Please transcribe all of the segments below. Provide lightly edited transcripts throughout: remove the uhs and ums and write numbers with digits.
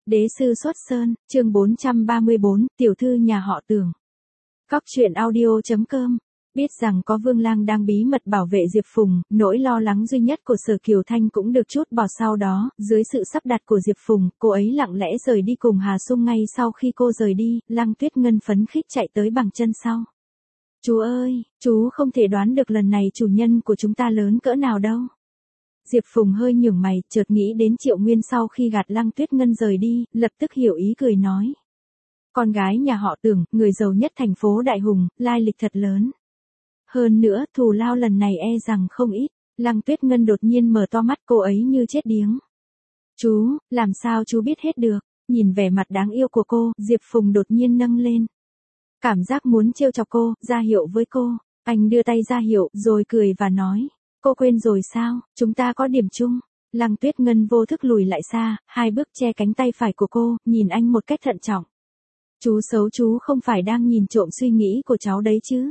Đế sư xuất sơn, chương 434, tiểu thư nhà họ Tưởng. Cóc truyện audio.com. Biết rằng có Vương Lang đang bí mật bảo vệ Diệp Phùng, nỗi lo lắng duy nhất của Sở Kiều Thanh cũng được trút bỏ sau đó, dưới sự sắp đặt của Diệp Phùng, cô ấy lặng lẽ rời đi cùng Hà Sung. Ngay sau khi cô rời đi, Lăng Tuyết Ngân phấn khích chạy tới bằng chân sau. Chú ơi, chú không thể đoán được lần này chủ nhân của chúng ta lớn cỡ nào đâu. Diệp Phùng hơi nhướng mày, chợt nghĩ đến Triệu Nguyên sau khi gạt Lăng Tuyết Ngân rời đi, lập tức hiểu ý cười nói. Con gái nhà họ Tưởng, người giàu nhất thành phố Đại Hùng, lai lịch thật lớn. Hơn nữa, thù lao lần này e rằng không ít. Lăng Tuyết Ngân đột nhiên mở to mắt, cô ấy như chết điếng. Chú, làm sao chú biết hết được? Nhìn vẻ mặt đáng yêu của cô, Diệp Phùng đột nhiên nâng lên. Cảm giác muốn trêu chọc cô, ra hiệu với cô. Anh đưa tay ra hiệu, rồi cười và nói. Cô quên rồi sao, chúng ta có điểm chung. Lăng Tuyết Ngân vô thức lùi lại xa, 2 bước che cánh tay phải của cô, nhìn anh một cách thận trọng. Chú xấu, chú không phải đang nhìn trộm suy nghĩ của cháu đấy chứ.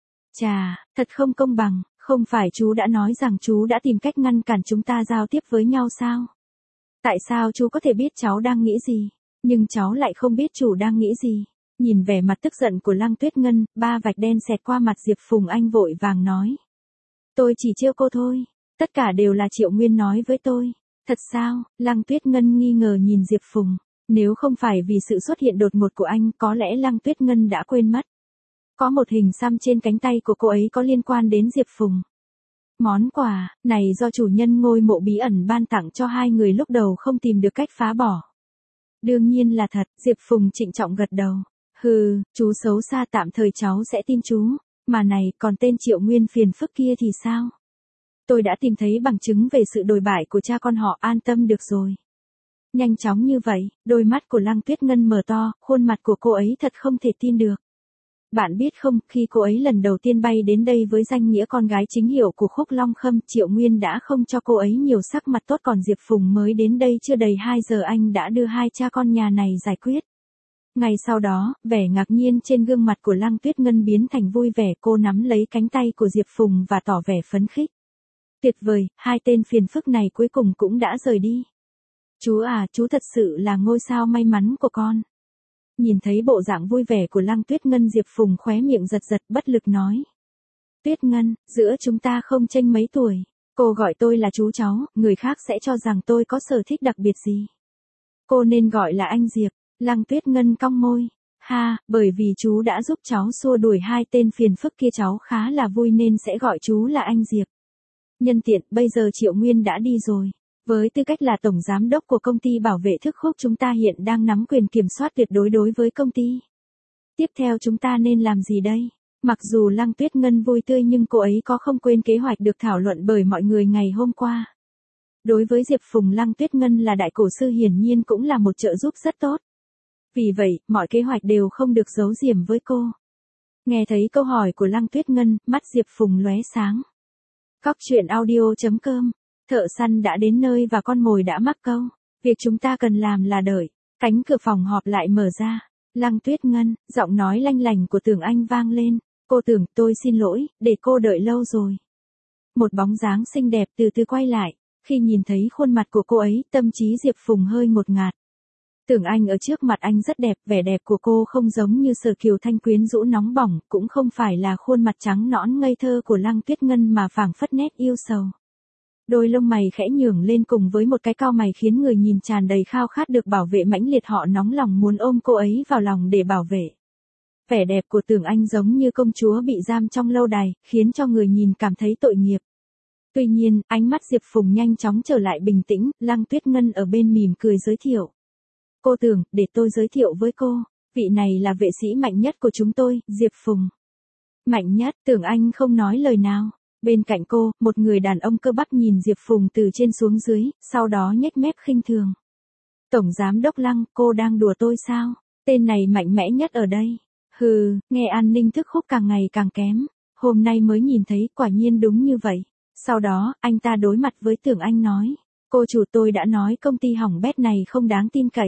Chà, thật không công bằng, không phải chú đã nói rằng chú đã tìm cách ngăn cản chúng ta giao tiếp với nhau sao? Tại sao chú có thể biết cháu đang nghĩ gì, nhưng cháu lại không biết chủ đang nghĩ gì? Nhìn vẻ mặt tức giận của Lăng Tuyết Ngân, 3 vạch đen xẹt qua mặt Diệp Phùng, anh vội vàng nói. Tôi chỉ trêu cô thôi, tất cả đều là Triệu Nguyên nói với tôi. Thật sao? Lăng Tuyết Ngân nghi ngờ nhìn Diệp Phùng. Nếu không phải vì sự xuất hiện đột ngột của anh, có lẽ Lăng Tuyết Ngân đã quên mất. Có một hình xăm trên cánh tay của cô ấy có liên quan đến Diệp Phùng. Món quà này do chủ nhân ngôi mộ bí ẩn ban tặng cho 2 người lúc đầu không tìm được cách phá bỏ. Đương nhiên là thật, Diệp Phùng trịnh trọng gật đầu. Hừ, chú xấu xa, tạm thời cháu sẽ tin chú. Mà này, còn tên Triệu Nguyên phiền phức kia thì sao? Tôi đã tìm thấy bằng chứng về sự đồi bại của cha con họ, an tâm được rồi. Nhanh chóng như vậy, đôi mắt của Lăng Tuyết Ngân mở to, khuôn mặt của cô ấy thật không thể tin được. Bạn biết không, khi cô ấy lần đầu tiên bay đến đây với danh nghĩa con gái chính hiệu của Khúc Long Khâm, Triệu Nguyên đã không cho cô ấy nhiều sắc mặt tốt, còn Diệp Phùng mới đến đây chưa đầy 2 giờ anh đã đưa 2 cha con nhà này giải quyết. Ngay sau đó, vẻ ngạc nhiên trên gương mặt của Lăng Tuyết Ngân biến thành vui vẻ, cô nắm lấy cánh tay của Diệp Phùng và tỏ vẻ phấn khích. Tuyệt vời, 2 tên phiền phức này cuối cùng cũng đã rời đi. Chú à, chú thật sự là ngôi sao may mắn của con. Nhìn thấy bộ dạng vui vẻ của Lăng Tuyết Ngân, Diệp Phùng khóe miệng giật giật, bất lực nói. Tuyết Ngân, giữa chúng ta không chênh mấy tuổi. Cô gọi tôi là chú cháu, người khác sẽ cho rằng tôi có sở thích đặc biệt gì. Cô nên gọi là anh Diệp. Lăng Tuyết Ngân cong môi. Ha, bởi vì chú đã giúp cháu xua đuổi 2 tên phiền phức kia, cháu khá là vui nên sẽ gọi chú là anh Diệp. Nhân tiện, bây giờ Triệu Nguyên đã đi rồi. Với tư cách là tổng giám đốc của công ty bảo vệ Thức Khúc, chúng ta hiện đang nắm quyền kiểm soát tuyệt đối đối với công ty. Tiếp theo chúng ta nên làm gì đây? Mặc dù Lăng Tuyết Ngân vui tươi nhưng cô ấy có không quên kế hoạch được thảo luận bởi mọi người ngày hôm qua. Đối với Diệp Phùng, Lăng Tuyết Ngân là đại cổ sư, hiển nhiên cũng là một trợ giúp rất tốt. Vì vậy, mọi kế hoạch đều không được giấu giếm với cô. Nghe thấy câu hỏi của Lăng Tuyết Ngân, mắt Diệp Phùng lóe sáng. Cóc truyện audio.com. Thợ săn đã đến nơi và con mồi đã mắc câu. Việc chúng ta cần làm là đợi. Cánh cửa phòng họp lại mở ra. Lăng Tuyết Ngân, giọng nói lanh lành của Tưởng Anh vang lên. Cô Tưởng, tôi xin lỗi, để cô đợi lâu rồi. Một bóng dáng xinh đẹp từ từ quay lại. Khi nhìn thấy khuôn mặt của cô ấy, tâm trí Diệp Phùng hơi ngột ngạt. Tưởng Anh ở trước mặt anh rất đẹp, vẻ đẹp của cô không giống như Sở Kiều Thanh quyến rũ nóng bỏng, cũng không phải là khuôn mặt trắng nõn ngây thơ của Lăng Tuyết Ngân mà phảng phất nét yêu sầu. Đôi lông mày khẽ nhướng lên cùng với một cái cau mày khiến người nhìn tràn đầy khao khát được bảo vệ mãnh liệt, họ nóng lòng muốn ôm cô ấy vào lòng để bảo vệ. Vẻ đẹp của Tưởng Anh giống như công chúa bị giam trong lâu đài, khiến cho người nhìn cảm thấy tội nghiệp. Tuy nhiên, ánh mắt Diệp Phùng nhanh chóng trở lại bình tĩnh, Lăng Tuyết Ngân ở bên mỉm cười giới thiệu. Cô Tưởng, để tôi giới thiệu với cô, vị này là vệ sĩ mạnh nhất của chúng tôi, Diệp Phùng. Mạnh nhất? Tưởng Anh không nói lời nào. Bên cạnh cô, một người đàn ông cơ bắp nhìn Diệp Phùng từ trên xuống dưới, sau đó nhếch mép khinh thường. Tổng giám đốc Lăng, cô đang đùa tôi sao? Tên này mạnh mẽ nhất ở đây. Hừ, nghe an ninh Thức Khúc càng ngày càng kém. Hôm nay mới nhìn thấy, quả nhiên đúng như vậy. Sau đó, anh ta đối mặt với Tưởng Anh nói. Cô chủ, tôi đã nói công ty hỏng bét này không đáng tin cậy.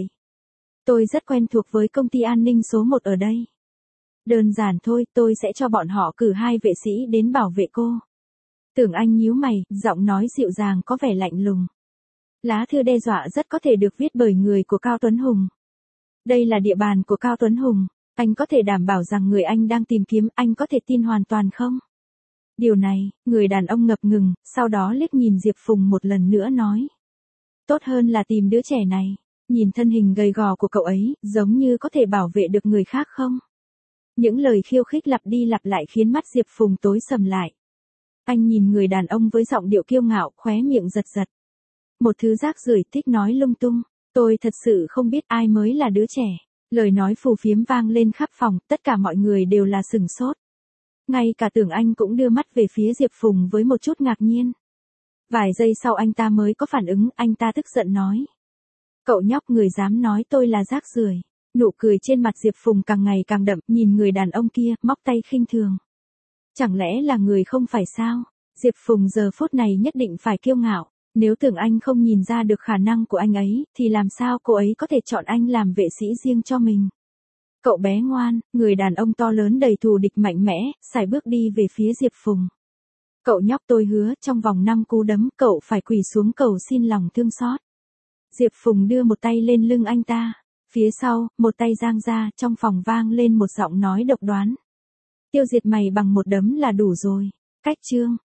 Tôi rất quen thuộc với công ty an ninh số 1 ở đây. Đơn giản thôi, tôi sẽ cho bọn họ cử 2 vệ sĩ đến bảo vệ cô. Tưởng Anh nhíu mày, giọng nói dịu dàng có vẻ lạnh lùng. Lá thư đe dọa rất có thể được viết bởi người của Cao Tuấn Hùng. Đây là địa bàn của Cao Tuấn Hùng, anh có thể đảm bảo rằng người anh đang tìm kiếm anh có thể tin hoàn toàn không? Điều này, người đàn ông ngập ngừng, sau đó liếc nhìn Diệp Phùng một lần nữa nói. Tốt hơn là tìm đứa trẻ này, nhìn thân hình gầy gò của cậu ấy, giống như có thể bảo vệ được người khác không? Những lời khiêu khích lặp đi lặp lại khiến mắt Diệp Phùng tối sầm lại. Anh nhìn người đàn ông với giọng điệu kiêu ngạo, khóe miệng giật giật. Một thứ rác rưởi thích nói lung tung, tôi thật sự không biết ai mới là đứa trẻ. Lời nói phù phiếm vang lên khắp phòng, tất cả mọi người đều là sửng sốt. Ngay cả Tưởng Anh cũng đưa mắt về phía Diệp Phùng với một chút ngạc nhiên. Vài giây sau anh ta mới có phản ứng, anh ta tức giận nói. Cậu nhóc, người dám nói tôi là rác rưởi. Nụ cười trên mặt Diệp Phùng càng ngày càng đậm, nhìn người đàn ông kia, móc tay khinh thường. Chẳng lẽ là người không phải sao? Diệp Phùng giờ phút này nhất định phải kiêu ngạo. Nếu Tưởng Anh không nhìn ra được khả năng của anh ấy, thì làm sao cô ấy có thể chọn anh làm vệ sĩ riêng cho mình? Cậu bé ngoan, người đàn ông to lớn đầy thù địch mạnh mẽ, sải bước đi về phía Diệp Phùng. Cậu nhóc, tôi hứa, trong vòng 5 cú đấm, cậu phải quỳ xuống cầu xin lòng thương xót. Diệp Phùng đưa một tay lên lưng anh ta. Phía sau, một tay giang ra, trong phòng vang lên một giọng nói độc đoán. Tiêu diệt mày bằng một đấm là đủ rồi. Cách chương.